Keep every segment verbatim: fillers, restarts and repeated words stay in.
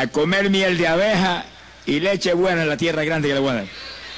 a comer miel de abeja y leche buena en la tierra grande que le voy a dar.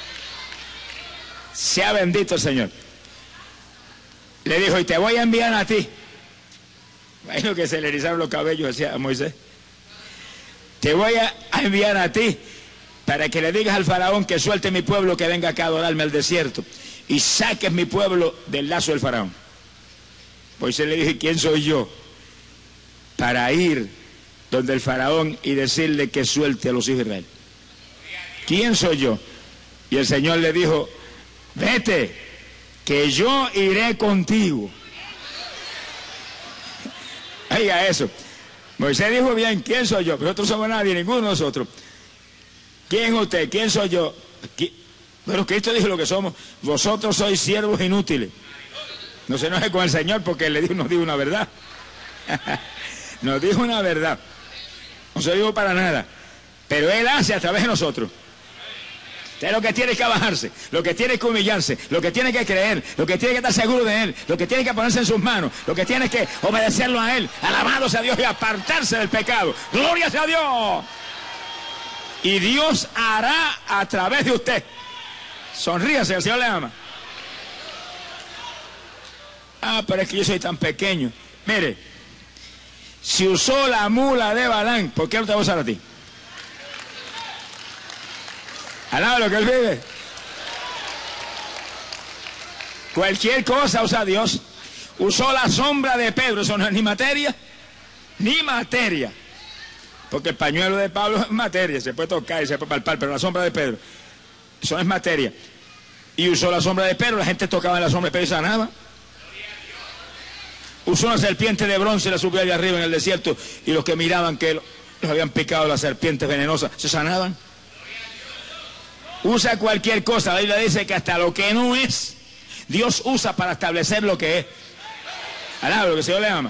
Sea bendito el Señor. Le dijo, y te voy a enviar a ti. Imagino que se le erizaron los cabellos hacia a Moisés. Te voy a enviar a ti para que le digas al faraón que suelte mi pueblo, que venga acá a adorarme al desierto y saques mi pueblo del lazo del faraón. Moisés le dijo, ¿quién soy yo para ir donde el faraón y decirle que suelte a los hijos de Israel? ¿Quién soy yo? Y el Señor le dijo, vete, que yo iré contigo. Oiga eso. Moisés dijo bien, ¿quién soy yo? Nosotros somos nadie, ninguno de nosotros. ¿Quién es usted? ¿Quién soy yo? ¿Qui? Pero Cristo dijo lo que somos. Vosotros sois siervos inútiles. No se enoje con el Señor porque él le dijo, nos dijo una verdad. Nos dijo una verdad. No se dijo para nada. Pero Él hace a través de nosotros. Usted lo que tiene que bajarse, lo que tiene que humillarse, lo que tiene que creer, lo que tiene que estar seguro de Él, lo que tiene que ponerse en sus manos, lo que tiene que obedecerlo a Él, alabado sea Dios y apartarse del pecado. ¡Gloria sea a Dios! Y Dios hará a través de usted. Sonríase, el Señor le ama. Ah, pero es que yo soy tan pequeño. Mire, si usó la mula de Balán, ¿por qué no te va a usar a ti? Alaba lo que él vive. Cualquier cosa usa Dios. Usó la sombra de Pedro, eso no es ni materia, ni materia. Porque el pañuelo de Pablo es materia, se puede tocar y se puede palpar, pero la sombra de Pedro, eso no es materia. Y usó la sombra de Pedro, la gente tocaba en la sombra de Pedro y sanaba. Usó una serpiente de bronce y la subió allá arriba en el desierto, y los que miraban que los habían picado las serpientes venenosas, se sanaban. Usa cualquier cosa, la Biblia dice que hasta lo que no es, Dios usa para establecer lo que es. Alaba lo que el Señor le ama.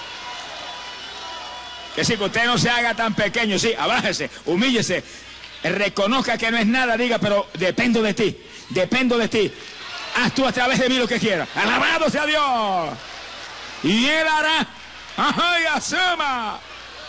Que si que usted no se haga tan pequeño, sí, abájese, humíllese, reconozca que no es nada, diga, pero dependo de ti, dependo de ti. Haz tú a través de mí lo que quieras. Alabado sea Dios. Y Él hará. ¡Ajá, y asuma!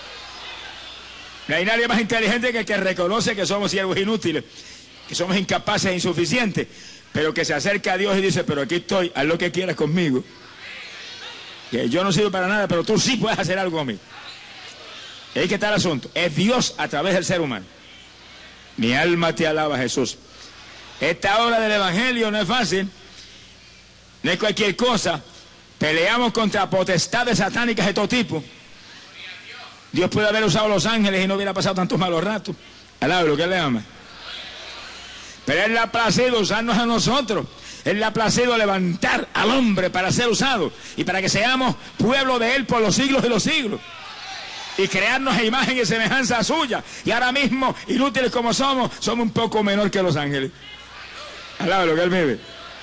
No hay nadie más inteligente que el que reconoce que somos siervos inútiles, que somos incapaces e insuficientes, pero que se acerca a Dios y dice, pero aquí estoy, haz lo que quieras conmigo. Que yo no sirvo para nada, pero tú sí puedes hacer algo conmigo. Y ahí que está el asunto. Es Dios a través del ser humano. Mi alma te alaba, Jesús. Esta obra del Evangelio no es fácil, no es cualquier cosa. Peleamos contra potestades satánicas de todo tipo. Dios puede haber usado los ángeles y no hubiera pasado tantos malos ratos. Alaba lo que Él le ama. Pero Él le ha placido usarnos a nosotros. Él le ha placido levantar al hombre para ser usado y para que seamos pueblo de Él por los siglos de los siglos. Y crearnos a imagen y semejanza suya. Y ahora mismo, inútiles como somos, somos un poco menor que los ángeles. Alaba lo que Él vive.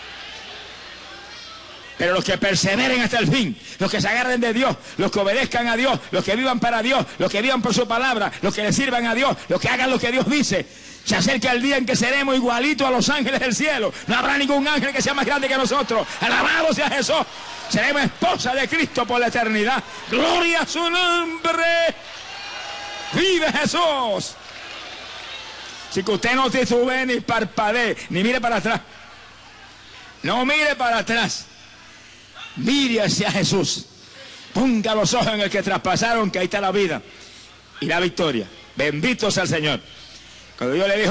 Pero los que perseveren hasta el fin, los que se agarren de Dios, los que obedezcan a Dios, los que vivan para Dios, los que vivan por su palabra, los que le sirvan a Dios, los que hagan lo que Dios dice, se acerca el día en que seremos igualitos a los ángeles del cielo. No habrá ningún ángel que sea más grande que nosotros. Alabado sea Jesús. Seremos esposa de Cristo por la eternidad. Gloria a su nombre. Vive Jesús. Así que usted no titubee ni parpadee, ni mire para atrás. No mire para atrás. Mire hacia Jesús. Ponga los ojos en el que traspasaron, que ahí está la vida y la victoria. Bendito sea el Señor. Cuando Dios le dijo,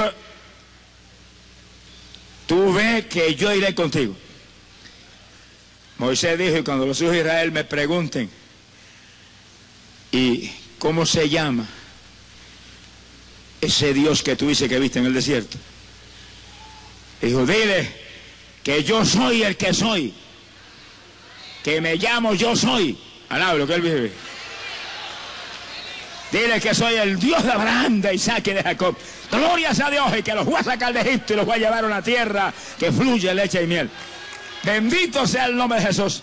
tú ve que yo iré contigo. Moisés dijo, y cuando los hijos de Israel me pregunten, ¿y cómo se llama ese Dios que tú dices que viste en el desierto? Dijo, dile que yo soy el que soy, que me llamo yo soy. Alaba lo que Él vive. Dile que soy el Dios de Abraham, de Isaac y de Jacob. Gloria a Dios, y que los voy a sacar de Egipto y los voy a llevar a una tierra que fluye leche y miel. Bendito sea el nombre de Jesús.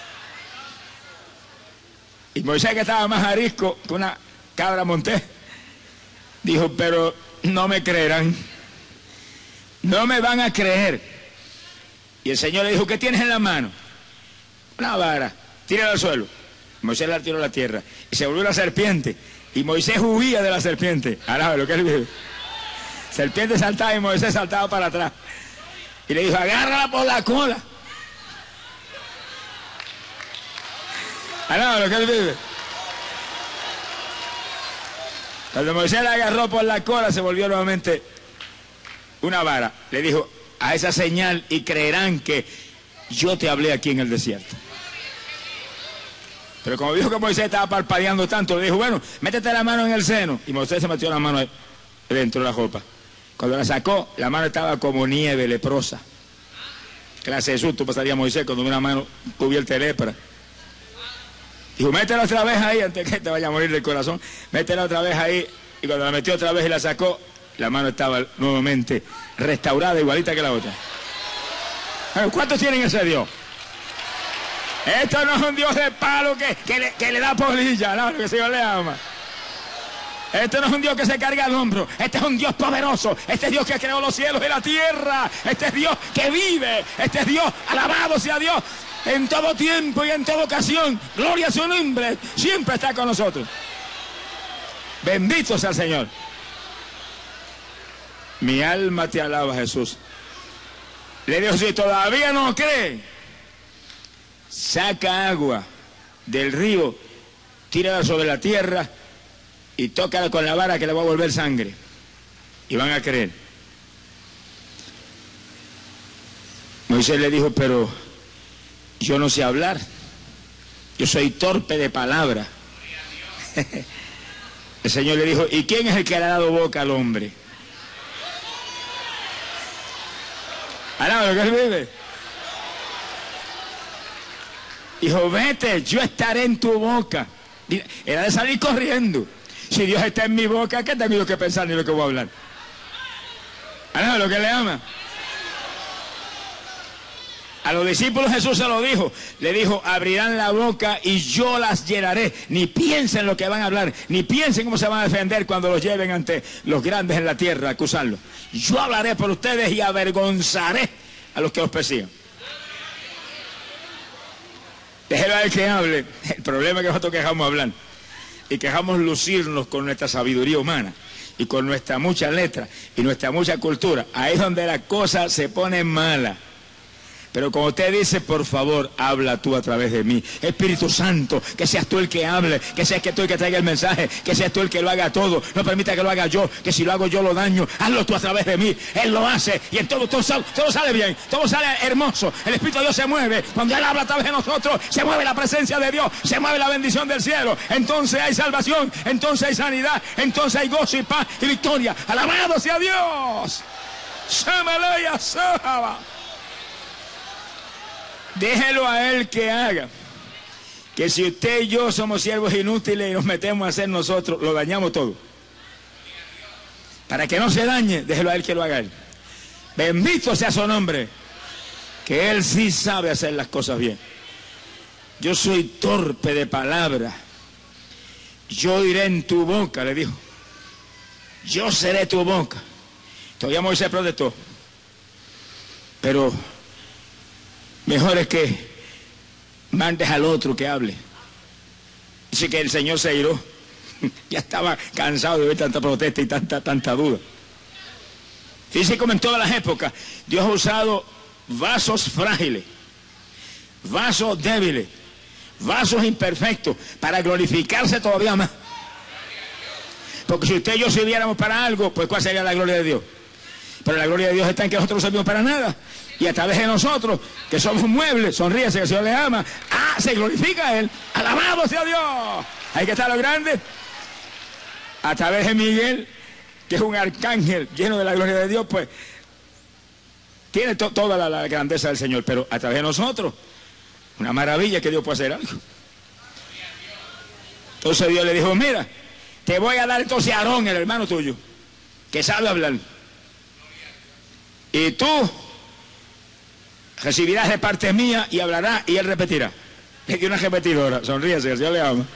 Y Moisés, que estaba más arisco que una cabra montés, dijo, pero no me creerán, no me van a creer. Y el Señor le dijo, ¿qué tienes en la mano? Una vara, tírala al suelo. Moisés la tiró a la tierra y se volvió la serpiente Y Moisés huía de la serpiente. Ahora lo que él vive. Serpiente saltaba y Moisés saltaba para atrás. Y le dijo, agárrala por la cola. Ahora lo que él vive. Cuando Moisés la agarró por la cola, se volvió nuevamente una vara. Le dijo, a esa señal y creerán que yo te hablé aquí en el desierto. Pero como dijo que Moisés estaba parpadeando tanto, le dijo, bueno, métete la mano en el seno. Y Moisés se metió la mano dentro de la ropa. Cuando la sacó, la mano estaba como nieve leprosa. Clase de susto pasaría Moisés cuando una mano cubierta de lepra. Dijo, métela otra vez ahí antes que te vaya a morir del corazón. Métela otra vez ahí. Y cuando la metió otra vez y la sacó, la mano estaba nuevamente restaurada, igualita que la otra. ¿Cuántos tienen ese Dios? Esto no es un Dios de palo que, que, le, que le da polilla, no, que el Señor le ama. Este no es un Dios que se carga al hombro. Este es un Dios poderoso. Este es Dios que creó los cielos y la tierra. Este es Dios que vive. Este es Dios, alabado sea Dios, en todo tiempo y en toda ocasión. Gloria a su nombre. Siempre está con nosotros. Bendito sea el Señor. Mi alma te alaba, Jesús. Le dijo, si todavía no cree, saca agua del río, tírala sobre la tierra y tócala con la vara que le va a volver sangre. Y van a creer. Moisés le dijo, pero yo no sé hablar. Yo soy torpe de palabra. El Señor le dijo, ¿y quién es el que le ha dado boca al hombre? Alaba lo que él vive. Dijo, vete, yo estaré en tu boca. Era de salir corriendo. Si Dios está en mi boca, ¿qué tengo yo que pensar ni lo que voy a hablar? Alaba lo que le ama. A los discípulos Jesús se lo dijo. Le dijo, abrirán la boca y yo las llenaré. Ni piensen lo que van a hablar, ni piensen cómo se van a defender cuando los lleven ante los grandes en la tierra a acusarlos. Yo hablaré por ustedes y avergonzaré a los que los persigan. Déjelo a él que hable. El problema es que nosotros quejamos hablar y quejamos lucirnos con nuestra sabiduría humana y con nuestra mucha letra y nuestra mucha cultura. Ahí es donde la cosa se pone mala. Pero como usted dice, por favor, habla tú a través de mí. Espíritu Santo, que seas tú el que hable, que seas que tú el que traiga el mensaje, que seas tú el que lo haga todo. No permita que lo haga yo, que si lo hago yo lo daño. Hazlo tú a través de mí. Él lo hace y en todo, todo, sale, todo sale bien, todo sale hermoso. El Espíritu de Dios se mueve. Cuando Él habla a través de nosotros, se mueve la presencia de Dios, se mueve la bendición del cielo. Entonces hay salvación, entonces hay sanidad, entonces hay gozo y paz y victoria. Alabado sea Dios. Shamalaya Sahaba. Déjelo a Él que haga. Que si usted y yo somos siervos inútiles y nos metemos a hacer nosotros, lo dañamos todo. Para que no se dañe, déjelo a Él que lo haga Él. Bendito sea su nombre. Que Él sí sabe hacer las cosas bien. Yo soy torpe de palabra. Yo iré en tu boca, le dijo. Yo seré tu boca. Todavía Moisés protestó. Pero mejor es que mandes al otro que hable. Dice que el Señor se iró. Ya estaba cansado de ver tanta protesta y tanta, tanta duda. Dice como en todas las épocas, Dios ha usado vasos frágiles, vasos débiles, vasos imperfectos para glorificarse todavía más. Porque si usted y yo sirviéramos para algo, pues ¿cuál sería la gloria de Dios? Pero la gloria de Dios está en que nosotros no servimos para nada. Y a través de nosotros, que somos un mueble, sonríese que el Señor le ama. Ah, se glorifica a Él. Alabado sea Dios. Hay que estar lo grande. A través de Miguel, que es un arcángel lleno de la gloria de Dios, pues tiene to toda la, la grandeza del Señor. Pero a través de nosotros, una maravilla que Dios puede hacer algo. Entonces Dios le dijo, mira, te voy a dar entonces a Aarón, el hermano tuyo, que sabe hablar. Y tú recibirás de parte mía y hablará y él repetirá. Le dio una repetidora, sonríese, el Señor le ama.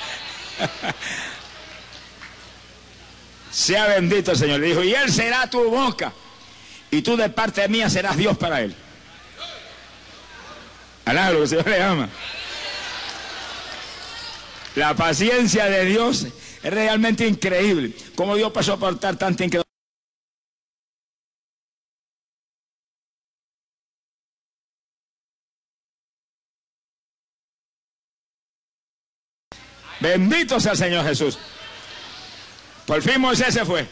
Sea bendito el Señor. Le dijo, y él será tu boca y tú de parte mía serás Dios para él. Alá, lo que el Señor le ama. La paciencia de Dios Es realmente increíble cómo Dios pasó a soportar tanta incredulidad. Bendito sea el Señor Jesús. Por fin Moisés se fue.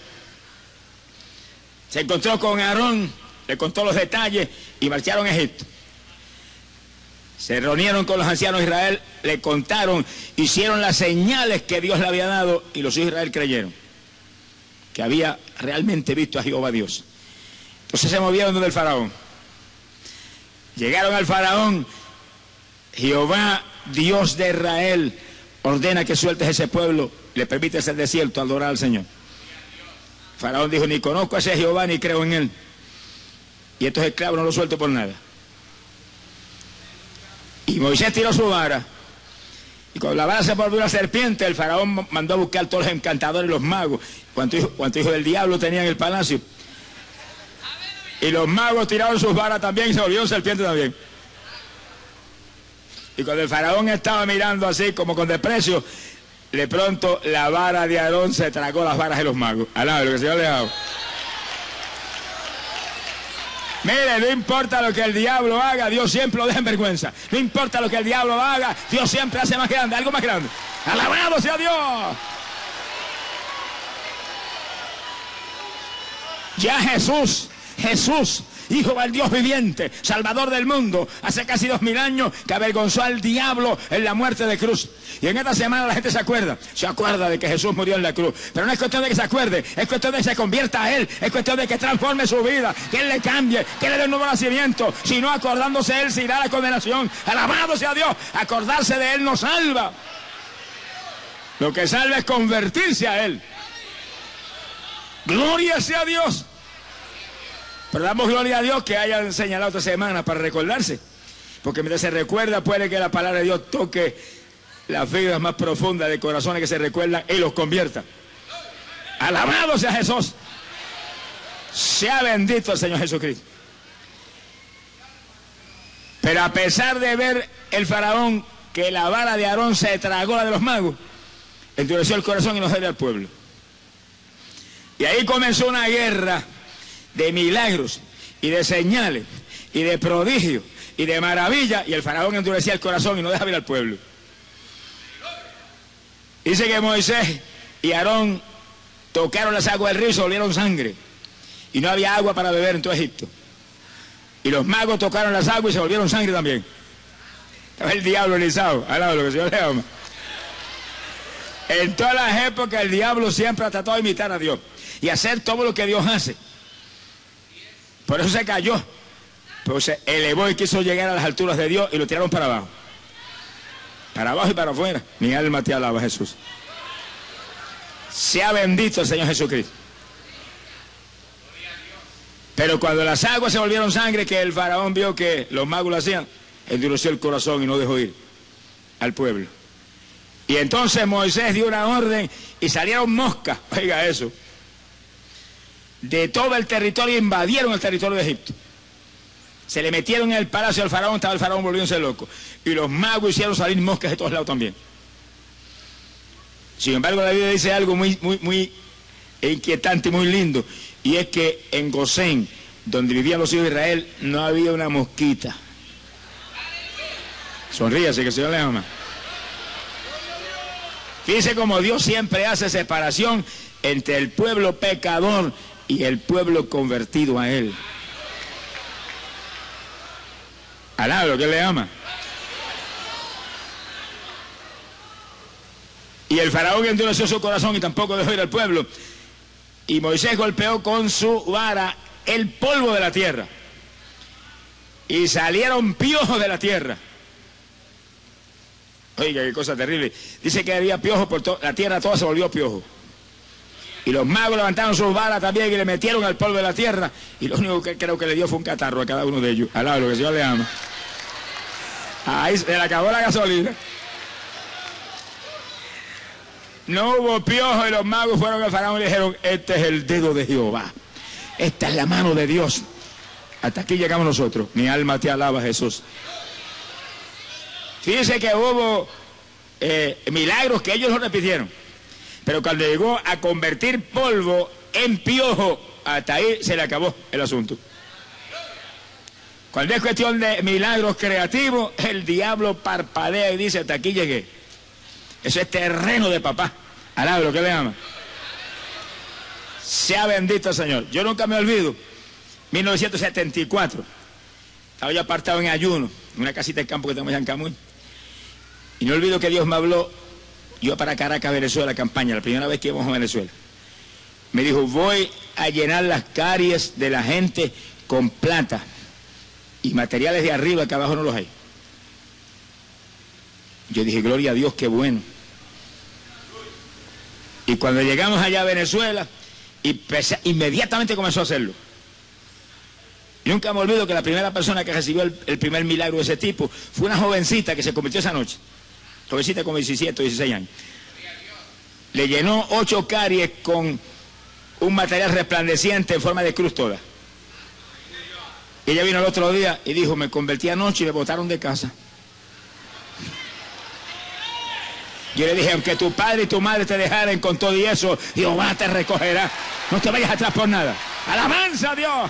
Se encontró con Aarón, le contó los detalles y marcharon a Egipto. Se reunieron con los ancianos de Israel, le contaron, hicieron las señales que Dios le había dado y los hijos de Israel creyeron que había realmente visto a Jehová Dios. Entonces se movieron donde el faraón. Llegaron al faraón. Jehová, Dios de Israel, ordena que sueltes ese pueblo, le permites el desierto a adorar al Señor. Faraón dijo, ni conozco a ese Jehová ni creo en él. Y estos esclavos no los suelto por nada. Y Moisés tiró su vara. Y cuando la vara se volvió una serpiente, el faraón mandó a buscar todos los encantadores y los magos. Cuantos hijos cuánto hijo del diablo tenían en el palacio. Y los magos tiraron sus varas también y se volvieron serpientes también. Y cuando el faraón estaba mirando así como con desprecio, de pronto la vara de Aarón se tragó las varas de los magos. Alá, lo que el Señor le ha dado. Mire, no importa lo que el diablo haga, Dios siempre lo deja en vergüenza. No importa lo que el diablo haga, Dios siempre hace más grande, algo más grande. ¡Alabado sea Dios! Ya Jesús, Jesús, Hijo del Dios viviente, Salvador del mundo, hace casi dos mil años que avergonzó al diablo en la muerte de cruz. Y en esta semana la gente se acuerda, se acuerda de que Jesús murió en la cruz. Pero no es cuestión de que se acuerde, es cuestión de que se convierta a Él, es cuestión de que transforme su vida, que Él le cambie, que le dé un nuevo nacimiento. Si no, acordándose Él, se irá a la condenación. Alabado sea Dios, acordarse de Él nos salva. Lo que salva es convertirse a Él. Gloria sea a Dios. Pero damos gloria a Dios que hayan señalado esta semana para recordarse. Porque mientras se recuerda puede que la palabra de Dios toque las fibras más profundas de corazones que se recuerdan y los convierta. Alabado sea Jesús. Sea bendito el Señor Jesucristo. Pero a pesar de ver el faraón que la vara de Aarón se tragó la de los magos, endureció el corazón y no cedió al pueblo. Y ahí comenzó una guerra de milagros y de señales y de prodigios y de maravilla, y el faraón endurecía el corazón y no dejaba ir al pueblo. Dice que Moisés y Aarón tocaron las aguas del río y se volvieron sangre, y no había agua para beber en todo Egipto. Y los magos tocaron las aguas y se volvieron sangre también. Estaba el diablo erizado, al lado de lo que el Señor le ama. En todas las épocas el diablo siempre ha tratado de imitar a Dios y hacer todo lo que Dios hace. Por eso se cayó, pero se elevó y quiso llegar a las alturas de Dios y lo tiraron para abajo. Para abajo y para afuera. Mi alma te alaba, Jesús. Sea bendito el Señor Jesucristo. Pero cuando las aguas se volvieron sangre, que el faraón vio que los magos lo hacían, endureció el corazón y no dejó ir al pueblo. Y entonces Moisés dio una orden y salieron moscas, oiga eso, de todo el territorio, invadieron el territorio de Egipto. Se le metieron en el palacio del faraón, estaba el faraón volviéndose loco. Y los magos hicieron salir moscas de todos lados también. Sin embargo, la Biblia dice algo muy, muy, muy inquietante y muy lindo. Y es que en Gosén, donde vivían los hijos de Israel, no había una mosquita. Sonríase, que el Señor le ama. Fíjese como Dios siempre hace separación entre el pueblo pecador y el pueblo convertido a Él. Alá, lo que Él le ama. Y el faraón endureció su corazón y tampoco dejó ir al pueblo. Y Moisés golpeó con su vara el polvo de la tierra. Y salieron piojos de la tierra. Oiga, qué cosa terrible. Dice que había piojos por toda la tierra, toda se volvió piojo. Y los magos levantaron sus varas también y le metieron al polvo de la tierra. Y lo único que creo que le dio fue un catarro a cada uno de ellos. Alá, lo que el Señor le ama. Ahí se le acabó la gasolina. No hubo piojo y los magos fueron al faraón y le dijeron, este es el dedo de Jehová. Esta es la mano de Dios. Hasta aquí llegamos nosotros. Mi alma te alaba, Jesús. Fíjense que hubo eh, milagros que ellos lo repitieron. Pero cuando llegó a convertir polvo en piojo, hasta ahí se le acabó el asunto. Cuando es cuestión de milagros creativos, el diablo parpadea y dice, hasta aquí llegué. Eso es terreno de papá. Alaba lo que le ama. Sea bendito el Señor. Yo nunca me olvido, mil novecientos setenta y cuatro, estaba yo apartado en ayuno, en una casita de campo que tenemos allá en Camuy. Y no olvido que Dios me habló, yo para Caracas, Venezuela, campaña, la primera vez que íbamos a Venezuela. Me dijo, voy a llenar las caries de la gente con plata y materiales de arriba que abajo no los hay. Yo dije, gloria a Dios, qué bueno. Y cuando llegamos allá a Venezuela, y inmediatamente comenzó a hacerlo. Nunca me olvido que la primera persona que recibió el, el primer milagro de ese tipo fue una jovencita que se convirtió esa noche. Jovencita como diecisiete o dieciséis años. Le llenó ocho caries con un material resplandeciente en forma de cruz toda. Y ella vino el otro día y dijo, me convertí anoche y me botaron de casa. Yo le dije, aunque tu padre y tu madre te dejaren con todo y eso, Jehová te recogerá. No te vayas atrás por nada. ¡Alabanza a Dios!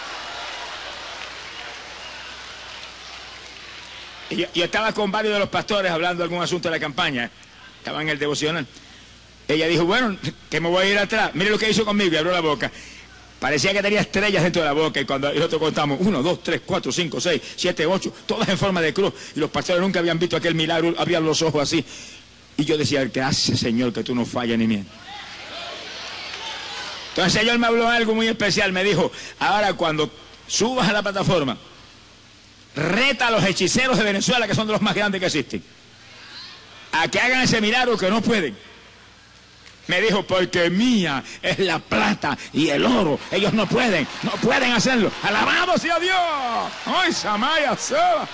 Y yo, yo estaba con varios de los pastores hablando de algún asunto de la campaña. Estaba en el devocional. Ella dijo, bueno, que me voy a ir atrás. Mire lo que hizo conmigo y abrió la boca. Parecía que tenía estrellas dentro de la boca y cuando nosotros contamos, uno, dos, tres, cuatro, cinco, seis, siete, ocho, todas en forma de cruz. Y los pastores nunca habían visto aquel milagro, abrían los ojos así. Y yo decía, gracias Señor que tú no fallas ni mientes. Entonces el Señor me habló algo muy especial, me dijo, ahora cuando subas a la plataforma, reta a los hechiceros de Venezuela, que son de los más grandes que existen, a que hagan ese milagro que no pueden. Me dijo, porque mía es la plata y el oro, ellos no pueden, no pueden hacerlo. ¡Alabado sea Dios! ¡Ay, Samaya Seba!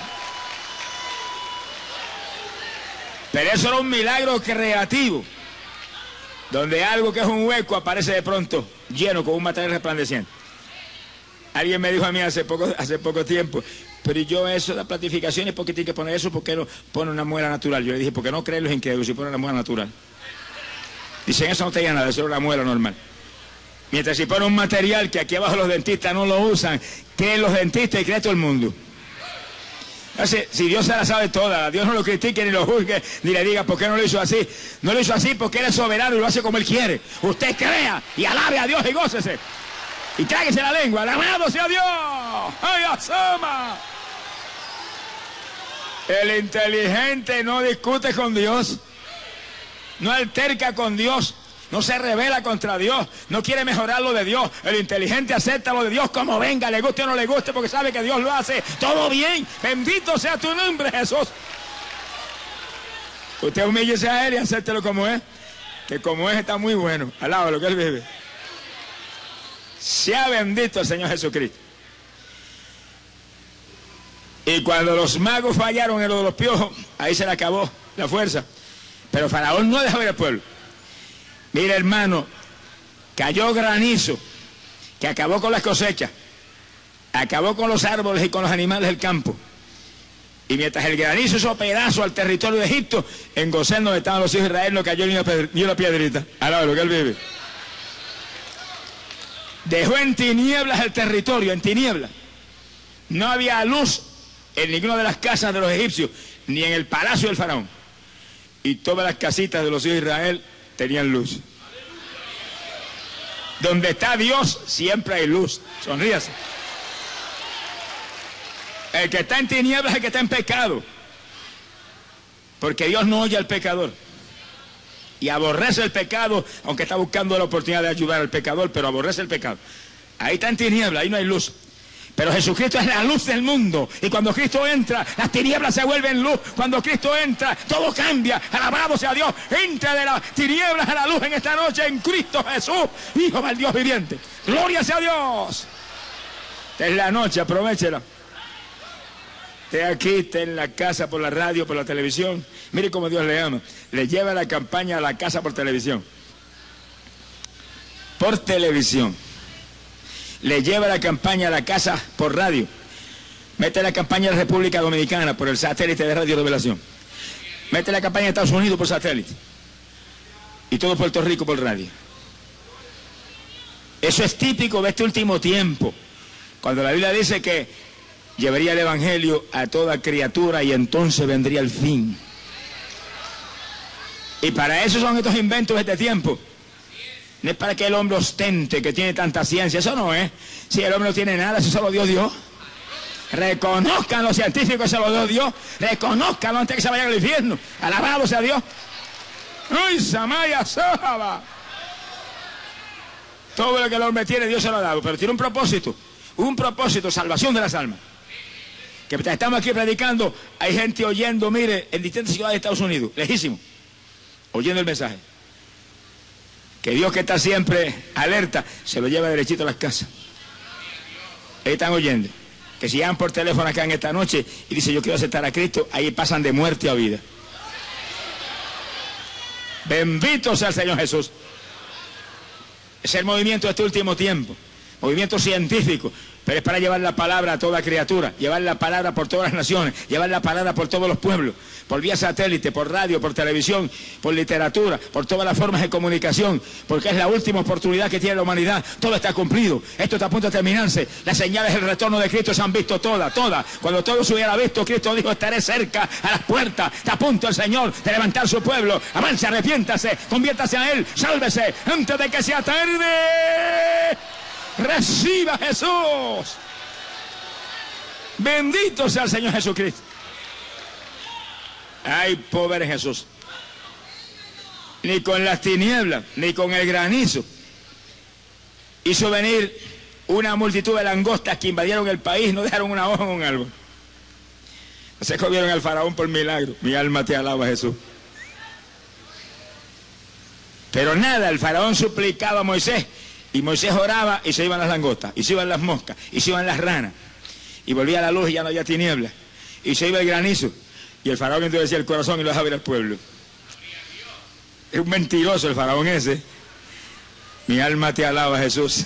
Pero eso era un milagro creativo, donde algo que es un hueco aparece de pronto lleno con un material resplandeciente. Alguien me dijo a mí hace poco, hace poco tiempo, pero yo eso, la platificación es porque tiene que poner eso, porque no pone una muela natural. Yo le dije, porque no creen los incrédulos si pone una muela natural. Dicen, eso no te diga nada, eso es una muela normal. Mientras si pone un material que aquí abajo los dentistas no lo usan, creen los dentistas y cree todo el mundo. Entonces, si Dios se la sabe toda, Dios no lo critique ni lo juzgue, ni le diga por qué no lo hizo así. No lo hizo así porque Él es soberano y lo hace como Él quiere. Usted crea y alabe a Dios y gócese. Y tráguese la lengua, alabado sea Dios. ¡Ay, asoma! El inteligente no discute con Dios, no alterca con Dios, no se rebela contra Dios, no quiere mejorar lo de Dios. El inteligente acepta lo de Dios como venga, le guste o no le guste, porque sabe que Dios lo hace todo bien. Bendito sea tu nombre, Jesús. Usted humíllese a Él y acéptelo como es, que como es está muy bueno. Alaba lo que Él vive. Sea bendito el Señor Jesucristo. Y cuando los magos fallaron en lo de los piojos, ahí se le acabó la fuerza. Pero Faraón no dejó ir al pueblo. Mira, hermano, cayó granizo que acabó con las cosechas, acabó con los árboles y con los animales del campo. Y mientras el granizo hizo pedazo al territorio de Egipto, en Gosén, donde estaban los hijos de Israel, no cayó ni una, ni una piedrita. Alaba lo que Él vive. Dejó en tinieblas el territorio, en tinieblas. No había luz en ninguna de las casas de los egipcios, ni en el palacio del faraón. Y todas las casitas de los hijos de Israel tenían luz. Donde está Dios, siempre hay luz. Sonríase. El que está en tinieblas es el que está en pecado. Porque Dios no oye al pecador. Y aborrece el pecado, aunque está buscando la oportunidad de ayudar al pecador, pero aborrece el pecado. Ahí está en tinieblas, ahí no hay luz. Pero Jesucristo es la luz del mundo. Y cuando Cristo entra, las tinieblas se vuelven luz. Cuando Cristo entra, todo cambia. Alabado sea Dios. Entra de las tinieblas a la luz en esta noche en Cristo Jesús, Hijo del Dios viviente. Gloria sea a Dios. Esta es la noche, aprovechela. Esté aquí, esté en la casa, por la radio, por la televisión. Mire cómo Dios le ama. Le lleva la campaña a la casa por televisión. Por televisión. Le lleva la campaña a la casa por radio. Mete la campaña a la República Dominicana por el satélite de Radio Revelación. Mete la campaña a Estados Unidos por satélite. y todo Puerto Rico por radio. Eso es típico de este último tiempo, cuando la Biblia dice que llevaría el evangelio a toda criatura y entonces vendría el fin. Y para eso son estos inventos de este tiempo. No es para que el hombre ostente que tiene tanta ciencia, eso no es. Si el hombre no tiene nada, eso solo Dios dio. Reconozcan los científicos que se lo dio Dios. Reconozcanlo antes que se vayan al infierno. Alabado sea Dios. ¡Uy, Samaya Saba! Todo lo que el hombre tiene, Dios se lo ha dado. Pero tiene un propósito. Un propósito, salvación de las almas. Que estamos aquí predicando, hay gente oyendo, mire, en distintas ciudades de Estados Unidos, lejísimo, oyendo el mensaje. Que Dios, que está siempre alerta, se lo lleva derechito a las casas. Ahí están oyendo. Que si llaman por teléfono acá en esta noche y dicen yo quiero aceptar a Cristo, ahí pasan de muerte a vida. Bendito sea el Señor Jesús. Es el movimiento de este último tiempo. Movimiento científico. Pero es para llevar la palabra a toda criatura, llevar la palabra por todas las naciones, llevar la palabra por todos los pueblos, por vía satélite, por radio, por televisión, por literatura, por todas las formas de comunicación, porque es la última oportunidad que tiene la humanidad. Todo está cumplido, esto está a punto de terminarse. Las señales del retorno de Cristo se han visto todas, todas. Cuando todo se hubiera visto, Cristo dijo, estaré cerca a las puertas. Está a punto el Señor de levantar su pueblo. Avance, arrepiéntase, conviértase a Él, sálvese antes de que sea tarde. Reciba a Jesús. Bendito sea el Señor Jesucristo. Ay, pobre Jesús. Ni con las tinieblas, ni con el granizo hizo venir una multitud de langostas que invadieron el país, no dejaron una hoja en un árbol. No se comieron al faraón por milagro. Mi alma te alaba, Jesús. Pero nada, el faraón suplicaba a Moisés. Y Moisés oraba y se iban las langostas, y se iban las moscas, y se iban las ranas. Y volvía la luz y ya no había tinieblas. Y se iba el granizo. Y el faraón entonces decía el corazón y lo dejaba ir al pueblo. Es un mentiroso el faraón ese. Mi alma te alaba, Jesús.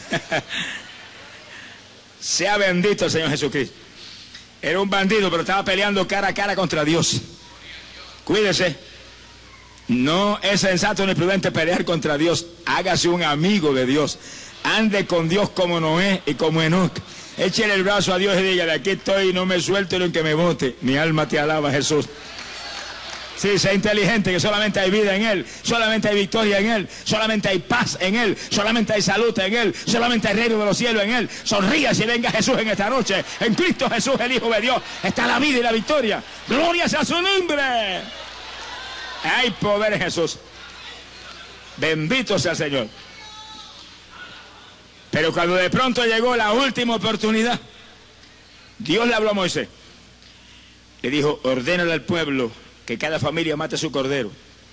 Sea bendito el Señor Jesucristo. Era un bandido, pero estaba peleando cara a cara contra Dios. Cuídese. No es sensato ni prudente pelear contra Dios. Hágase un amigo de Dios. Ande con Dios como Noé y como Enoc. Échele el brazo a Dios y dígale, aquí estoy, no me suelto ni que me bote. Mi alma te alaba, Jesús. Sí, sea inteligente, que solamente hay vida en Él, solamente hay victoria en Él, solamente hay paz en Él, solamente hay salud en Él, solamente hay reino de los cielos en Él. Sonría si venga Jesús en esta noche. En Cristo Jesús, el Hijo de Dios, está la vida y la victoria. Gloria sea su nombre. ¡Ay, poder Jesús! Bendito sea el Señor. Pero cuando de pronto llegó la última oportunidad, Dios le habló a Moisés. Le dijo, ordénale al pueblo que cada familia mate a su cordero.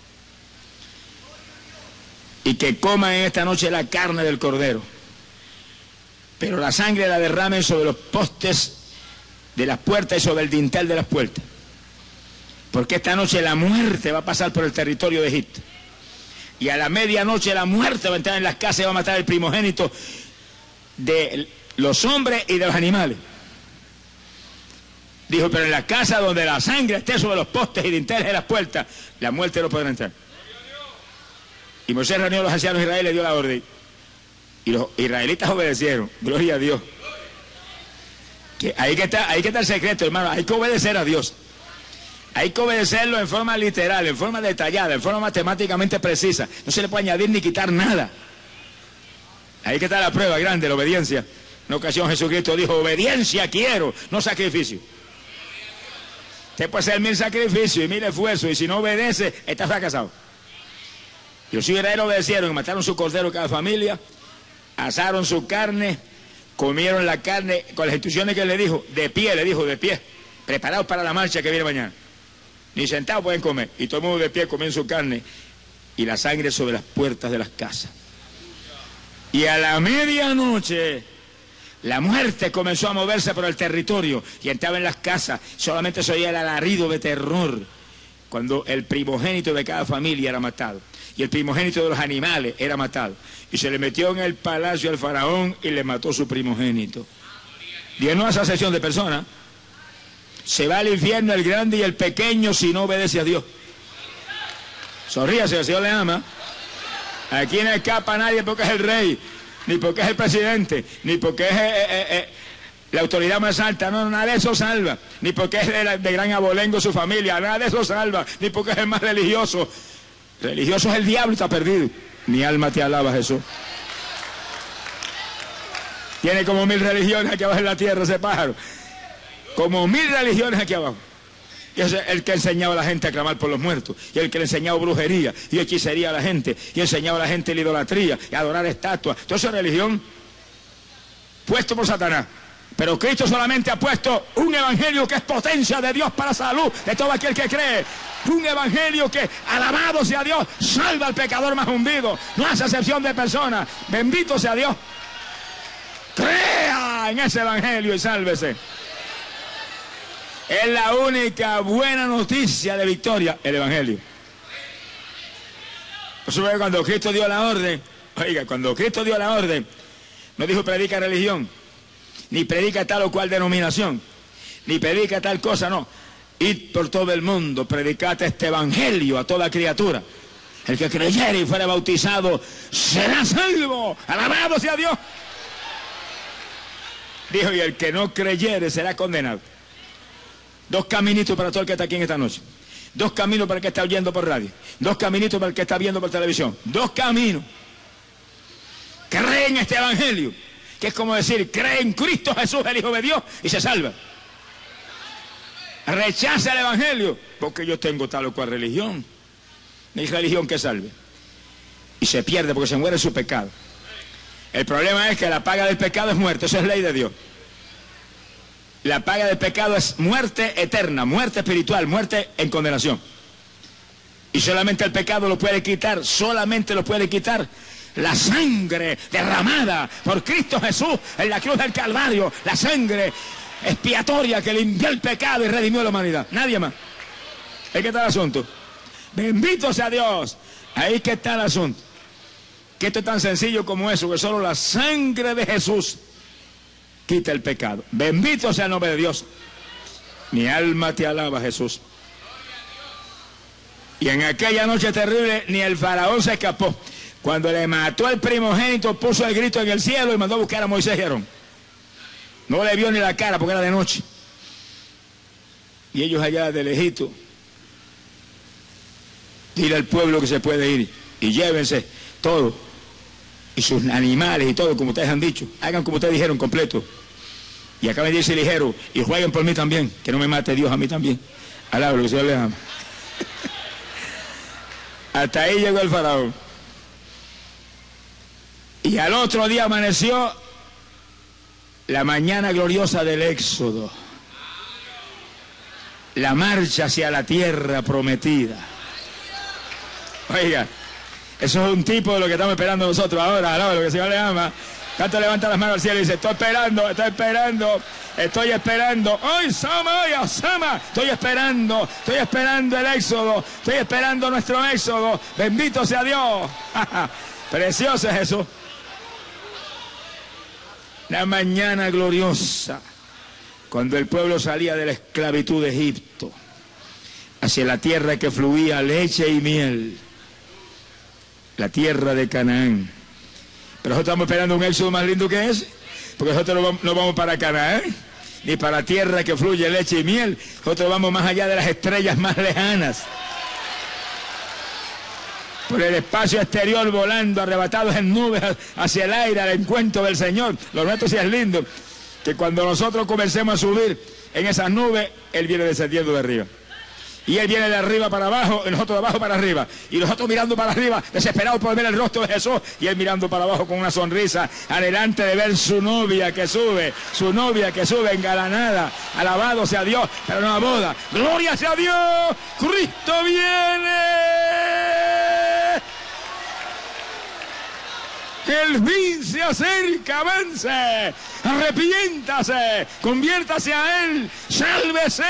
Y que coman en esta noche la carne del cordero. Pero la sangre la derramen sobre los postes de las puertas y sobre el dintel de las puertas. Porque esta noche la muerte va a pasar por el territorio de Egipto. Y a la medianoche la muerte va a entrar en las casas y va a matar el primogénito de los hombres y de los animales. Dijo, pero en la casa donde la sangre esté sobre los postes y dinteles de las puertas, la muerte no podrá entrar. Y Moisés reunió a los ancianos de Israel y le dio la orden. Y los israelitas obedecieron. Gloria a Dios. Que ahí, que está, ahí que está el secreto, hermano. Hay que obedecer a Dios. Hay que obedecerlo en forma literal, en forma detallada, en forma matemáticamente precisa. No se le puede añadir ni quitar nada. Ahí que está la prueba grande, la obediencia. En una ocasión Jesucristo dijo, obediencia quiero, no sacrificio. Usted puede hacer mil sacrificios y mil esfuerzos, y si no obedece, está fracasado. Y los hijos de Israel obedecieron, mataron su cordero cada familia, asaron su carne, comieron la carne con las instrucciones que le dijo, de pie, le dijo, de pie, preparados para la marcha que viene mañana. Ni sentados pueden comer. Y todo el mundo de pie comiendo su carne y la sangre sobre las puertas de las casas. Y a la medianoche la muerte comenzó a moverse por el territorio y entraba en las casas. Solamente se oía el alarido de terror cuando el primogénito de cada familia era matado. Y el primogénito de los animales era matado. Y se le metió en el palacio al faraón y le mató su primogénito. Llenó a esa sección de personas. Se va al infierno el grande y el pequeño si no obedece a Dios. Sonríase, el Señor le ama. Aquí no escapa nadie porque es el rey, ni porque es el presidente, ni porque es eh, eh, eh, la autoridad más alta. No, nada de eso salva. Ni porque es de, la, de gran abolengo su familia, nada de eso salva. Ni porque es el más religioso. Religioso es el diablo y está perdido. Mi alma te alaba, Jesús. Tiene como mil religiones aquí abajo en la tierra ese pájaro. Como mil religiones aquí abajo. Y es el que enseñaba a la gente a clamar por los muertos, y el que le enseñaba brujería y hechicería a la gente, y enseñaba a la gente la idolatría y a adorar estatuas. Toda esa religión puesto por Satanás. Pero Cristo solamente ha puesto un evangelio que es potencia de Dios para salud de todo aquel que cree. Un evangelio que, alabado sea Dios, salva al pecador más hundido. No hace excepción de personas. Bendito sea Dios. Crea en ese evangelio y sálvese. Es la única buena noticia de victoria, el evangelio. Por eso cuando Cristo dio la orden, oiga, cuando Cristo dio la orden, no dijo predica religión, ni predica tal o cual denominación, ni predica tal cosa, no. Id por todo el mundo, predicad este evangelio a toda criatura. El que creyere y fuera bautizado será salvo. Alabado sea Dios. Dijo, y el que no creyere será condenado. Dos caminitos para todo el que está aquí en esta noche. Dos caminos para el que está oyendo por radio. Dos caminitos para el que está viendo por televisión. Dos caminos. Cree en este evangelio, que es como decir, cree en Cristo Jesús, el Hijo de Dios, y se salva. Rechaza el evangelio, porque yo tengo tal o cual religión. Ni religión que salve. Y se pierde porque se muere su pecado. El problema es que la paga del pecado es muerte. Eso es ley de Dios. La paga del pecado es muerte eterna, muerte espiritual, muerte en condenación. Y solamente el pecado lo puede quitar, solamente lo puede quitar la sangre derramada por Cristo Jesús en la cruz del Calvario, la sangre expiatoria que limpió el pecado y redimió la humanidad. Nadie más. Ahí que está el asunto. Bendito sea Dios. Ahí que está el asunto. Que esto es tan sencillo como eso, que solo la sangre de Jesús quita el pecado. Bendito sea el nombre de Dios. Mi alma te alaba, Jesús. Y en aquella noche terrible ni el faraón se escapó. Cuando le mató al primogénito, puso el grito en el cielo y mandó a buscar a Moisés y Aarón. No le vio ni la cara porque era de noche. Y ellos allá de lejito, dile al pueblo que se puede ir y llévense todo, y sus animales y todo, como ustedes han dicho. Hagan como ustedes dijeron, completo. Y acaben de irse ligero y jueguen por mí también, que no me mate Dios a mí también. Alaba lo que el Señor les ama. Hasta ahí llegó el faraón. Y al otro día amaneció la mañana gloriosa del Éxodo. La marcha hacia la tierra prometida. Oiga, eso es un tipo de lo que estamos esperando nosotros ahora. Alaba lo que el Señor les ama. Tanto levanta las manos al cielo y dice, estoy esperando, estoy esperando, estoy esperando. ¡Ay, Sama, ay, Sama! Estoy esperando, estoy esperando el éxodo, estoy esperando nuestro éxodo. Bendito sea Dios. Precioso es Jesús. La mañana gloriosa, cuando el pueblo salía de la esclavitud de Egipto, hacia la tierra que fluía leche y miel, la tierra de Canaán. Pero nosotros estamos esperando un éxodo más lindo que ese, porque nosotros no vamos, no vamos para Canaán, ni para la tierra que fluye leche y miel. Nosotros vamos más allá de las estrellas más lejanas, por el espacio exterior, volando, arrebatados en nubes hacia el aire, al encuentro del Señor. Lo nuestro sí es lindo, que cuando nosotros comencemos a subir en esas nubes, Él viene descendiendo de arriba. Y Él viene de arriba para abajo, y nosotros de abajo para arriba. Y nosotros mirando para arriba, desesperados por ver el rostro de Jesús. Y Él mirando para abajo con una sonrisa, adelante de ver su novia que sube, su novia que sube engalanada. Alabado sea Dios, pero no a boda. ¡Gloria sea Dios! ¡Cristo viene! El fin se acerca, avance, arrepiéntase, conviértase a Él, sálvese.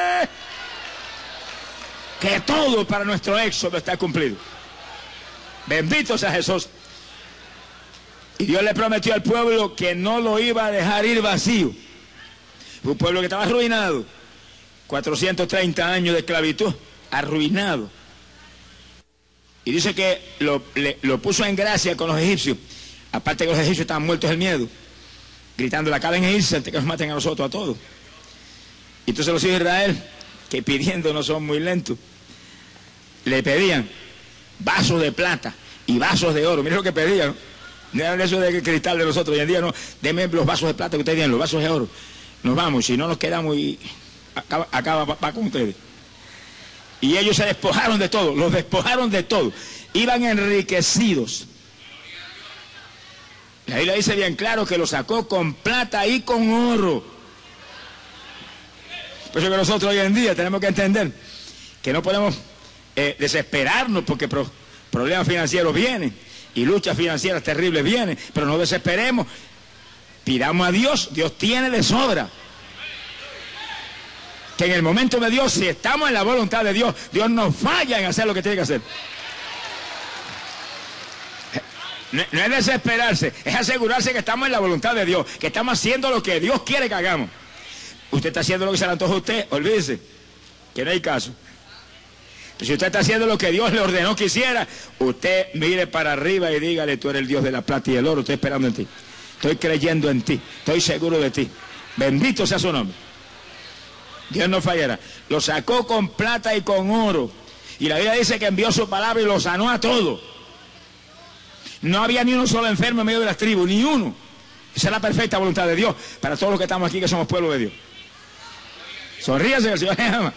Que todo para nuestro éxodo está cumplido. Bendito sea Jesús. Y Dios le prometió al pueblo que no lo iba a dejar ir vacío. Un pueblo que estaba arruinado. cuatrocientos treinta años de esclavitud, arruinado. Y dice que lo, le, lo puso en gracia con los egipcios. Aparte que los egipcios estaban muertos del miedo, gritando, acaben en irse antes que nos maten a nosotros, a todos. Y entonces los hijos de Israel, que pidiendo no son muy lentos, le pedían vasos de plata y vasos de oro. Miren lo que pedían. No eran eso de cristal de nosotros. Hoy en día no, denme los vasos de plata que ustedes tienen, los vasos de oro. Nos vamos, si no nos quedamos y acaba, acaba va, va con ustedes. Y ellos se despojaron de todo, los despojaron de todo. Iban enriquecidos. La Biblia dice bien claro que lo sacó con plata y con oro. Por eso que nosotros hoy en día tenemos que entender que no podemos eh, desesperarnos porque pro, problemas financieros vienen y luchas financieras terribles vienen, pero no desesperemos. Pidamos a Dios, Dios tiene de sobra. Que en el momento de Dios, si estamos en la voluntad de Dios, Dios nos falla en hacer lo que tiene que hacer. No, no es desesperarse, es asegurarse que estamos en la voluntad de Dios, que estamos haciendo lo que Dios quiere que hagamos. Usted está haciendo lo que se le antoja a usted, olvídese, que no hay caso. Pero si usted está haciendo lo que Dios le ordenó que hiciera, usted mire para arriba y dígale, tú eres el Dios de la plata y el oro, estoy esperando en ti. Estoy creyendo en ti, estoy seguro de ti. Bendito sea su nombre. Dios no fallará. Lo sacó con plata y con oro. Y la Biblia dice que envió su palabra y lo sanó a todos. No había ni uno solo enfermo en medio de las tribus, ni uno. Esa es la perfecta voluntad de Dios para todos los que estamos aquí, que somos pueblo de Dios. Sonríase, el Señor le ama.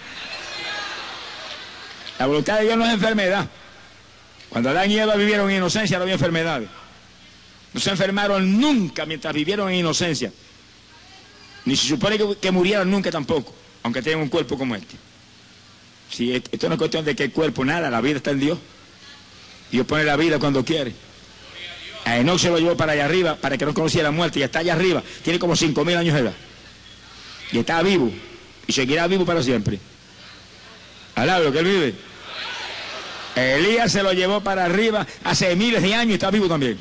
La voluntad de Dios no es enfermedad. Cuando Adán y Eva vivieron en inocencia no había enfermedades. No se enfermaron nunca mientras vivieron en inocencia. Ni se supone que, que murieron nunca tampoco, aunque tengan un cuerpo como este. Si esto no es cuestión de que el cuerpo, nada, la vida está en Dios. Dios pone la vida cuando quiere. A Enoch se lo llevó para allá arriba, para que no conociera la muerte, y está allá arriba, tiene como cinco mil años de edad. Y está vivo, y seguirá vivo para siempre. Alaba lo que él vive. Elías se lo llevó para arriba hace miles de años y está vivo también.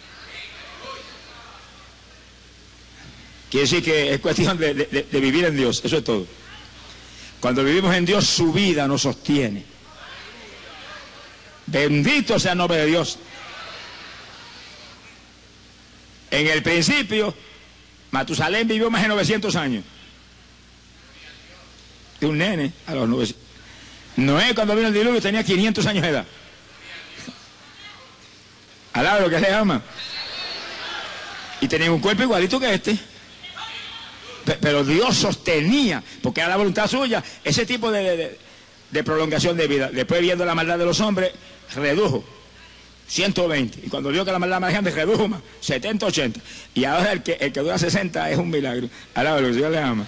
Quiere decir que es cuestión de, de, de vivir en Dios, eso es todo. Cuando vivimos en Dios, su vida nos sostiene. Bendito sea el nombre de Dios. En el principio, Matusalén vivió más de novecientos años. De un nene a los novecientos. Noé, cuando vino el diluvio, tenía quinientos años de edad. Alaba lo que le ama. Y tenía un cuerpo igualito que este. Pero Dios sostenía, porque era la voluntad suya, ese tipo de, de, de prolongación de vida. Después, viendo la maldad de los hombres, redujo ciento veinte. Y cuando vio que la maldad más grande, redujo más, setenta, ochenta. Y ahora el que, el que dura sesenta es un milagro. Alaba lo que Dios le ama.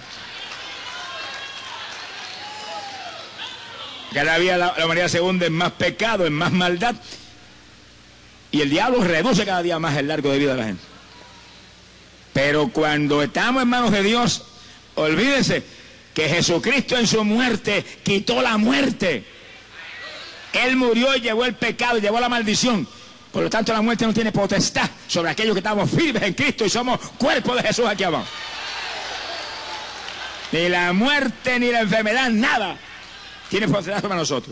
Cada día la, la humanidad se hunde en más pecado, en más maldad. Y el diablo reduce cada día más el largo de vida de la gente. Pero cuando estamos en manos de Dios, olvídense que Jesucristo en su muerte quitó la muerte. Él murió y llevó el pecado, y llevó la maldición. Por lo tanto, la muerte no tiene potestad sobre aquellos que estamos firmes en Cristo y somos cuerpo de Jesús aquí abajo. Ni la muerte, ni la enfermedad, nada tiene potestad sobre nosotros.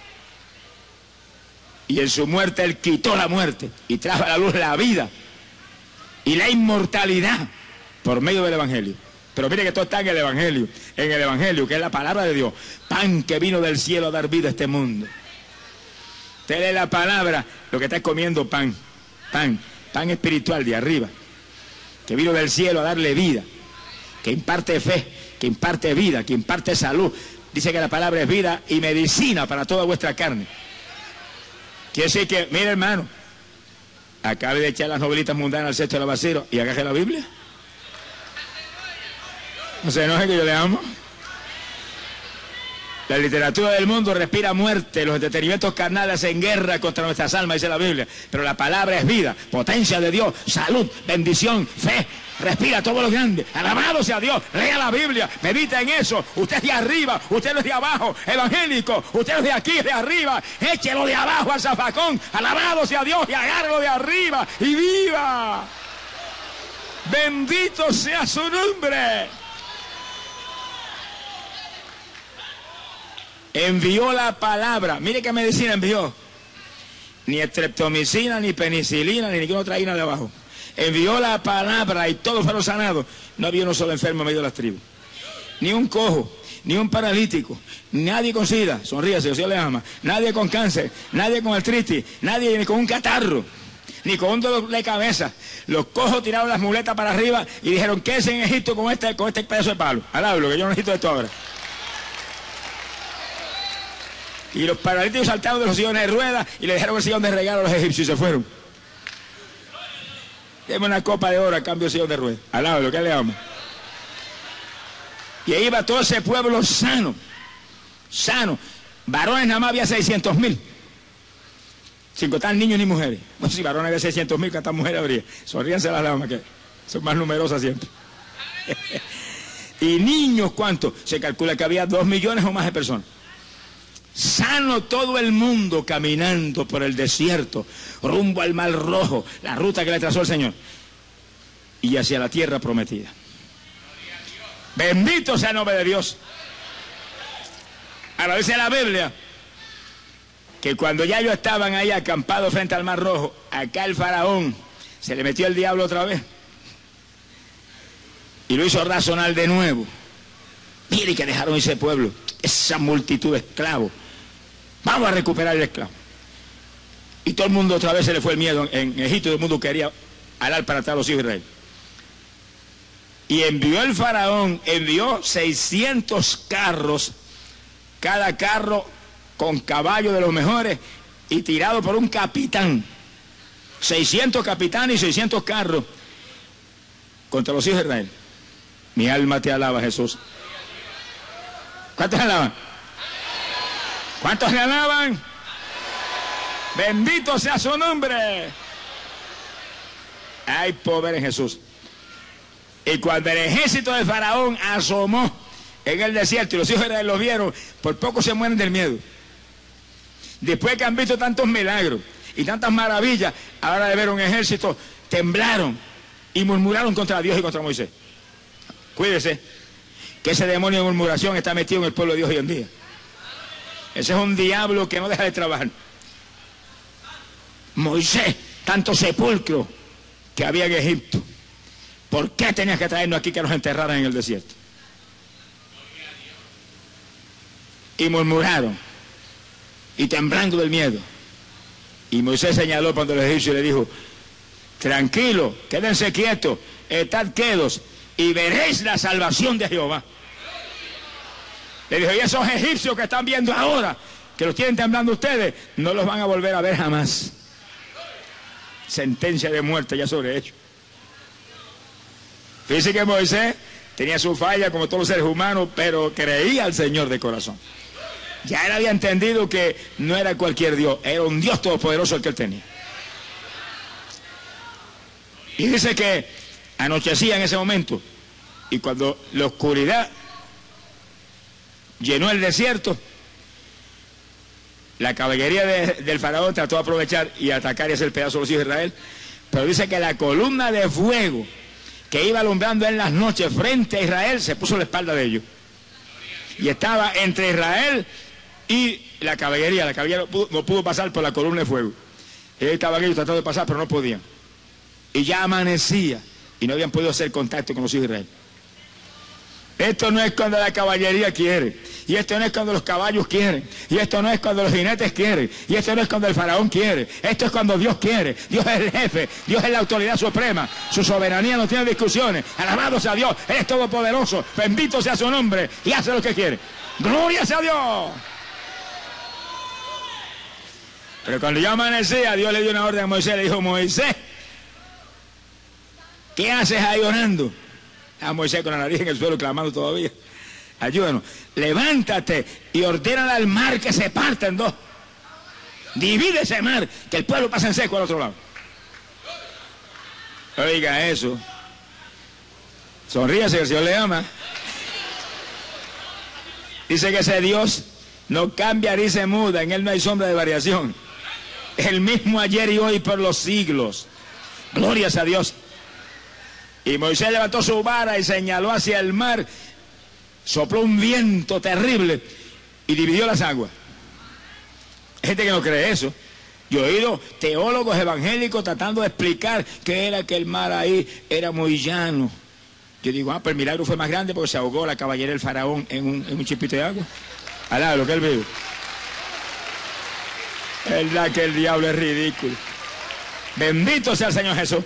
Y en su muerte Él quitó la muerte y trajo a la luz la vida y la inmortalidad por medio del Evangelio. Pero mire que todo está en el Evangelio, en el Evangelio, que es la palabra de Dios, pan que vino del cielo a dar vida a este mundo. Usted lee la palabra, lo que está comiendo pan, pan, pan espiritual de arriba, que vino del cielo a darle vida, que imparte fe, que imparte vida, que imparte salud. Dice que la palabra es vida y medicina para toda vuestra carne. Quiere decir que, mire hermano, acabe de echar las novelitas mundanas al cesto de la basura y agarre la Biblia. No se enoje que yo le amo. La literatura del mundo respira muerte, los entretenimientos carnales en guerra contra nuestras almas, dice la Biblia. Pero la palabra es vida, potencia de Dios, salud, bendición, fe. Respira todo lo grande. Alabado sea Dios. Lea la Biblia, medita en eso. Usted es de arriba, usted no es de abajo. Evangélico, usted es de aquí, de arriba. Échelo de abajo al zafacón. Alabado sea Dios y agárrelo de arriba y viva. Bendito sea su nombre. Envió la palabra. Mire qué medicina envió. ni estreptomicina, ni penicilina, ni ninguna otra vaina de abajo. Envió la palabra y todos fueron sanados. No había uno solo enfermo en medio de las tribus. Ni un cojo, ni un paralítico, nadie con sida, sonríase, Dios le ama, nadie con cáncer, nadie con artritis, nadie ni con un catarro, ni con un dolor de cabeza. Los cojos tiraron las muletas para arriba y dijeron, ¿qué es en Egipto con este, con este pedazo de palo? Alablo, que yo no necesito esto ahora. Y los paralíticos saltaron de los sillones de ruedas y le dejaron el sillón de regalo a los egipcios y se fueron. Deme una copa de oro a cambio del sillón de ruedas. Alablo, ¿qué le ama? Y ahí iba todo ese pueblo sano, sano. Varones nada más había seiscientos mil. Sin contar niños ni mujeres. Bueno, si varones había seiscientos mil, ¿cuántas mujeres habría? Sonríanse las damas que son más numerosas siempre. Y niños, ¿cuántos? Se calcula que había dos millones o más de personas. Sano todo el mundo caminando por el desierto, rumbo al Mar Rojo, la ruta que le trazó el Señor. Y hacia la tierra prometida. Bendito sea el nombre de Dios. Ahora dice la Biblia que cuando ya ellos estaban ahí acampados frente al Mar Rojo, acá el faraón se le metió el diablo otra vez y lo hizo razonar de nuevo. Mire que dejaron ese pueblo, esa multitud de esclavos. Vamos a recuperar el esclavo. Y todo el mundo otra vez se le fue el miedo. En Egipto todo el mundo quería alar para atrás a los hijos de Israel. Y envió el faraón, envió seiscientos carros, cada carro con caballos de los mejores y tirado por un capitán. seiscientos capitanes y seiscientos carros contra los hijos de Israel. Mi alma te alaba, Jesús. ¿Cuántos alaban? ¿Cuántos le alaban? Bendito sea su nombre. Ay, pobre Jesús. Y cuando el ejército de Faraón asomó en el desierto y los hijos de Israel los vieron, por poco se mueren del miedo. Después que han visto tantos milagros y tantas maravillas, ahora de ver un ejército, temblaron y murmuraron contra Dios y contra Moisés. Cuídese, que ese demonio de murmuración está metido en el pueblo de Dios hoy en día. Ese es un diablo que no deja de trabajar. Moisés, tanto sepulcro que había en Egipto, ¿por qué tenías que traernos aquí que nos enterraran en el desierto? Y murmuraron, y temblando del miedo. Y Moisés señaló cuando los egipcios le dijo, tranquilo, quédense quietos, estad quedos, y veréis la salvación de Jehová. Le dijo, y esos egipcios que están viendo ahora, que los tienen temblando ustedes, no los van a volver a ver jamás. Sentencia de muerte ya sobre ellos. Fíjense que Moisés tenía su falla como todos los seres humanos, pero creía al Señor de corazón. Ya él había entendido que no era cualquier Dios, era un Dios todopoderoso el que él tenía. Y dice que anochecía en ese momento, y cuando la oscuridad llenó el desierto, la caballería de, del faraón trató de aprovechar y atacar y hacer pedazo a los hijos de Israel, pero dice que la columna de fuego que iba alumbrando en las noches frente a Israel se puso a la espalda de ellos y estaba entre Israel y la caballería. La caballería no pudo, no pudo pasar por la columna de fuego. Ellos estaban ellos tratando de pasar, pero no podían, y ya amanecía y no habían podido hacer contacto con los hijos de Israel. Esto no es cuando la caballería quiere, y esto no es cuando los caballos quieren, y esto no es cuando los jinetes quieren, y esto no es cuando el faraón quiere. Esto es cuando Dios quiere. Dios es el jefe, Dios es la autoridad suprema, su soberanía no tiene discusiones. Alabado sea Dios, Él es todopoderoso, bendito sea su nombre, y hace lo que quiere. Gloria sea Dios. Pero cuando ya amanecía, Dios le dio una orden a Moisés, le dijo, Moisés, ¿qué haces ahí orando? A Moisés con la nariz en el suelo clamando todavía. Ayúdanos. Levántate y ordénale al mar que se parta en dos. Divide ese mar, que el pueblo pase en seco al otro lado. Oiga eso. Sonríase, que el Señor le ama. Dice que ese Dios no cambia ni se muda, en Él no hay sombra de variación. El mismo ayer y hoy por los siglos. Glorias a Dios. Y Moisés levantó su vara y señaló hacia el mar, sopló un viento terrible y dividió las aguas. Hay gente que no cree eso. Yo he oído teólogos evangélicos tratando de explicar que era que el mar ahí era muy llano. Yo digo, ah, pero el milagro fue más grande porque se ahogó la caballería del faraón en un, en un chipito de agua. Alá, lo que él vive. Es verdad que el diablo es ridículo. Bendito sea el Señor Jesús.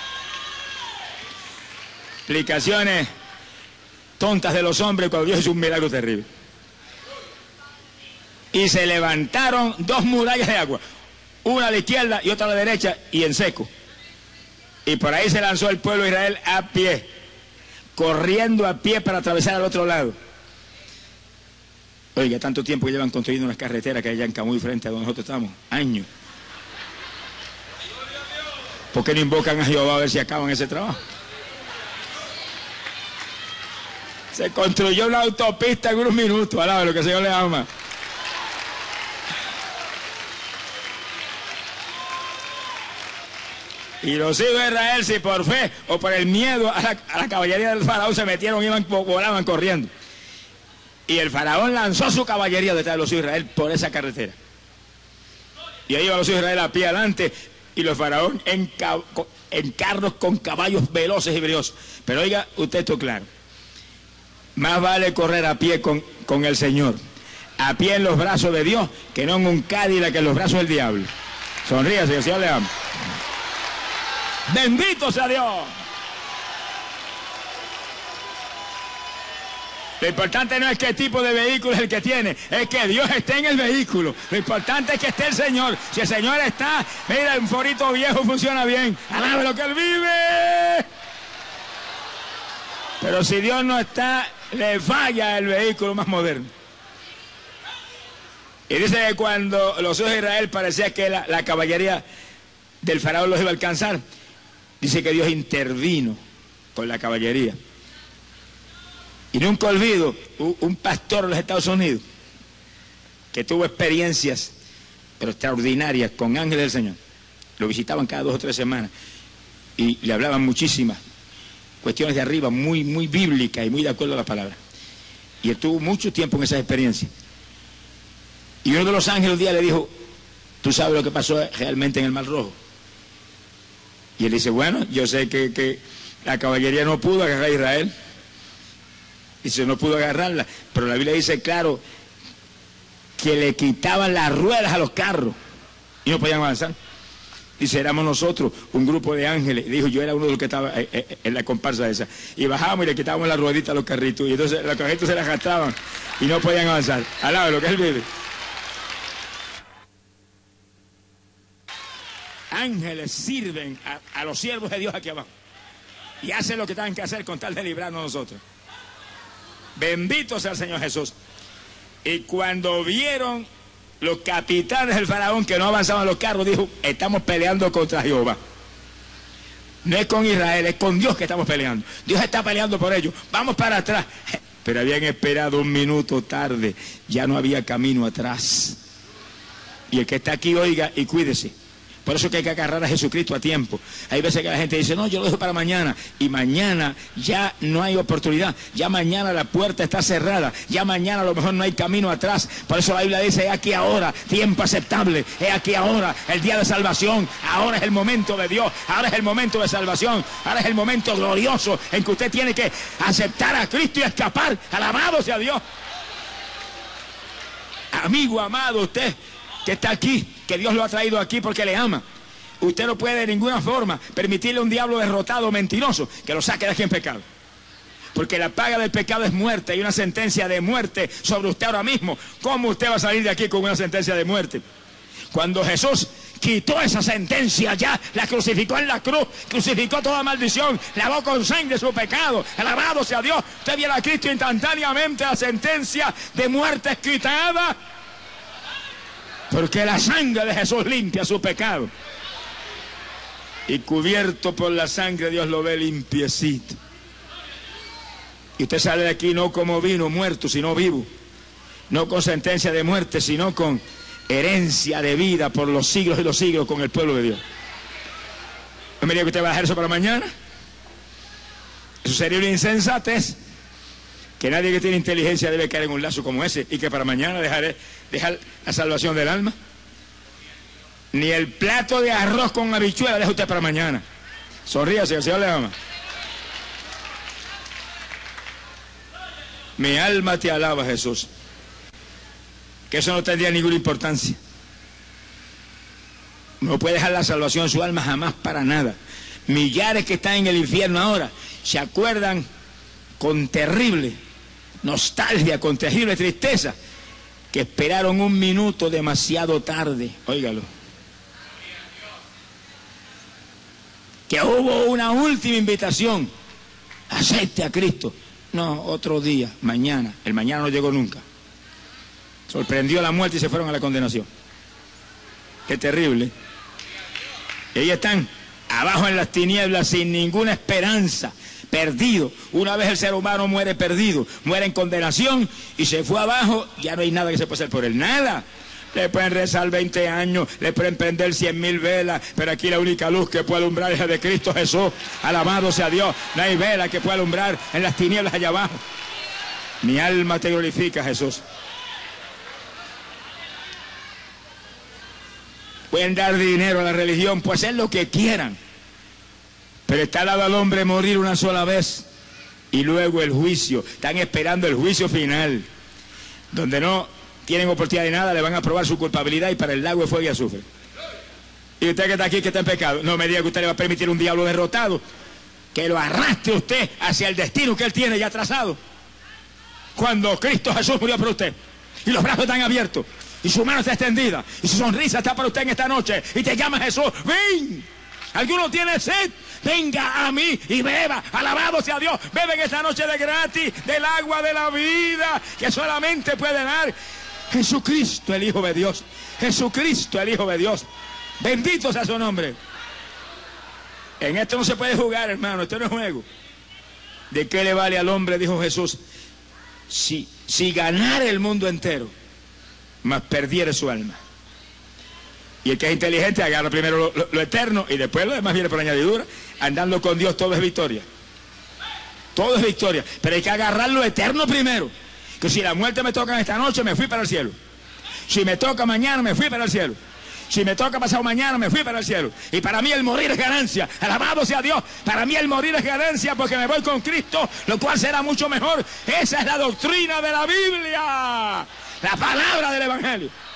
Explicaciones tontas de los hombres cuando Dios hizo un milagro terrible. Y se levantaron dos murallas de agua, una a la izquierda y otra a la derecha, y en seco. Y por ahí se lanzó el pueblo de Israel a pie, corriendo a pie para atravesar al otro lado. Oiga, tanto tiempo que llevan construyendo unas carreteras que hay allá en Camuy frente a donde nosotros estamos, años. ¿Por qué no invocan a Jehová a ver si acaban ese trabajo? Se construyó una autopista en unos minutos, alaba lo que el Señor le ama. Y los hijos de Israel, si por fe o por el miedo a la, a la caballería del faraón se metieron, iban, volaban corriendo. Y el faraón lanzó su caballería detrás de los hijos de Israel por esa carretera. Y ahí iban los hijos de Israel a pie adelante y los faraón en, en carros con caballos veloces y briosos. Pero oiga, usted esto claro. Más vale correr a pie con, con el Señor, a pie en los brazos de Dios, que no en un Cadillac en los brazos del diablo. Sonríase, que el Señor le ama. Bendito sea Dios. Lo importante no es qué tipo de vehículo es el que tiene, es que Dios esté en el vehículo. Lo importante es que esté el Señor. Si el Señor está, mira, un forito viejo funciona bien. Alabe lo que Él vive. Pero si Dios no está, le falla el vehículo más moderno. Y dice que cuando los hijos de Israel parecía que la, la caballería del faraón los iba a alcanzar, dice que Dios intervino con la caballería. Y nunca olvido un pastor de los Estados Unidos que tuvo experiencias, pero extraordinarias, con ángeles del Señor. Lo visitaban cada dos o tres semanas y le hablaban muchísimas cuestiones de arriba, muy, muy bíblicas y muy de acuerdo a la palabra. Y él tuvo mucho tiempo en esas experiencias. Y uno de los ángeles un día le dijo, ¿tú sabes lo que pasó realmente en el Mar Rojo? Y él dice, bueno, yo sé que, que la caballería no pudo agarrar a Israel. Dice, no pudo agarrarla, pero la Biblia dice claro que le quitaban las ruedas a los carros y no podían avanzar. Dice, éramos nosotros, un grupo de ángeles. Dijo, yo era uno de los que estaba en la comparsa esa. Y bajábamos y le quitábamos las rueditas a los carritos. Y entonces los carritos se las arrastraban y no podían avanzar. Alaba lo que Él vive. Ángeles sirven a, a los siervos de Dios aquí abajo. Y hacen lo que tienen que hacer con tal de librarnos a nosotros. Bendito sea el Señor Jesús. Y cuando vieron los capitanes del faraón que no avanzaban los carros, dijo, estamos peleando contra Jehová. No es con Israel, es con Dios que estamos peleando. Dios está peleando por ellos. Vamos para atrás. Pero habían esperado un minuto tarde. Ya no había camino atrás. Y el que está aquí, oiga y cuídese. Por eso que hay que agarrar a Jesucristo a tiempo. Hay veces que la gente dice, no, yo lo dejo para mañana. Y mañana ya no hay oportunidad. Ya mañana la puerta está cerrada. Ya mañana a lo mejor no hay camino atrás. Por eso la Biblia dice, he aquí ahora, tiempo aceptable. He aquí ahora, el día de salvación. Ahora es el momento de Dios. Ahora es el momento de salvación. Ahora es el momento glorioso en que usted tiene que aceptar a Cristo y escapar. Alabado sea Dios. Amigo amado, usted que está aquí, que Dios lo ha traído aquí porque le ama. Usted no puede de ninguna forma permitirle a un diablo derrotado, mentiroso, que lo saque de aquí en pecado. Porque la paga del pecado es muerte. Hay una sentencia de muerte sobre usted ahora mismo. ¿Cómo usted va a salir de aquí con una sentencia de muerte? Cuando Jesús quitó esa sentencia ya, la crucificó en la cruz, crucificó toda maldición, lavó con sangre su pecado, alabado sea Dios. Usted viene a Cristo instantáneamente, la sentencia de muerte es quitada. Porque la sangre de Jesús limpia su pecado. Y cubierto por la sangre, Dios lo ve limpiecito. Y usted sale de aquí no como vino muerto, sino vivo. No con sentencia de muerte, sino con herencia de vida por los siglos y los siglos con el pueblo de Dios. ¿No me diga que usted va a dejar eso para mañana? Eso sería una insensatez. Que nadie que tiene inteligencia debe caer en un lazo como ese y que para mañana dejaré, dejar la salvación del alma. Ni el plato de arroz con habichuela deja usted para mañana. Sonríase, el Señor le ama. Mi alma te alaba, Jesús. Que eso no tendría ninguna importancia. No puede dejar la salvación de su alma jamás para nada. Millares que están en el infierno ahora se acuerdan con terrible nostalgia, con terrible tristeza, que esperaron un minuto demasiado tarde. Óigalo. Que hubo una última invitación. Acepte a Cristo. No, otro día, mañana. El mañana no llegó nunca. Sorprendió la muerte y se fueron a la condenación. Qué terrible. Y ahí están, abajo en las tinieblas, sin ninguna esperanza, perdido. Una vez el ser humano muere perdido, muere en condenación y se fue abajo, ya no hay nada que se pueda hacer por él, nada. Le pueden rezar veinte años, le pueden prender cien mil velas, pero aquí la única luz que puede alumbrar es la de Cristo Jesús. Alabado sea Dios. No hay vela que pueda alumbrar en las tinieblas allá abajo. Mi alma te glorifica, Jesús. Pueden dar dinero a la religión, pues hacer lo que quieran. Pero está dado al hombre morir una sola vez y luego el juicio. Están esperando el juicio final, donde no tienen oportunidad de nada, le van a probar su culpabilidad y para el lago de fuego y azufre. Y usted que está aquí, que está en pecado, no me diga que usted le va a permitir un diablo derrotado que lo arrastre usted hacia el destino que él tiene ya trazado. Cuando Cristo Jesús murió por usted y los brazos están abiertos y su mano está extendida y su sonrisa está para usted en esta noche y te llama Jesús, ven. ¿Alguno tiene sed? Venga a mí y beba. Alabado sea Dios. Beben esta noche de gratis del agua de la vida que solamente puede dar Jesucristo, el Hijo de Dios. Jesucristo, el Hijo de Dios. Bendito sea su nombre. En esto no se puede jugar, hermano. Esto no es juego. ¿De qué le vale al hombre, dijo Jesús, si, si ganara el mundo entero, mas perdiere su alma? Y el que es inteligente agarra primero lo, lo, lo eterno y después lo demás viene por añadidura. Andando con Dios todo es victoria. Todo es victoria. Pero hay que agarrar lo eterno primero. Que si la muerte me toca esta noche, me fui para el cielo. Si me toca mañana, me fui para el cielo. Si me toca pasado mañana, me fui para el cielo. Y para mí el morir es ganancia. Alabado sea Dios. Para mí el morir es ganancia porque me voy con Cristo, lo cual será mucho mejor. Esa es la doctrina de la Biblia. La palabra del Evangelio.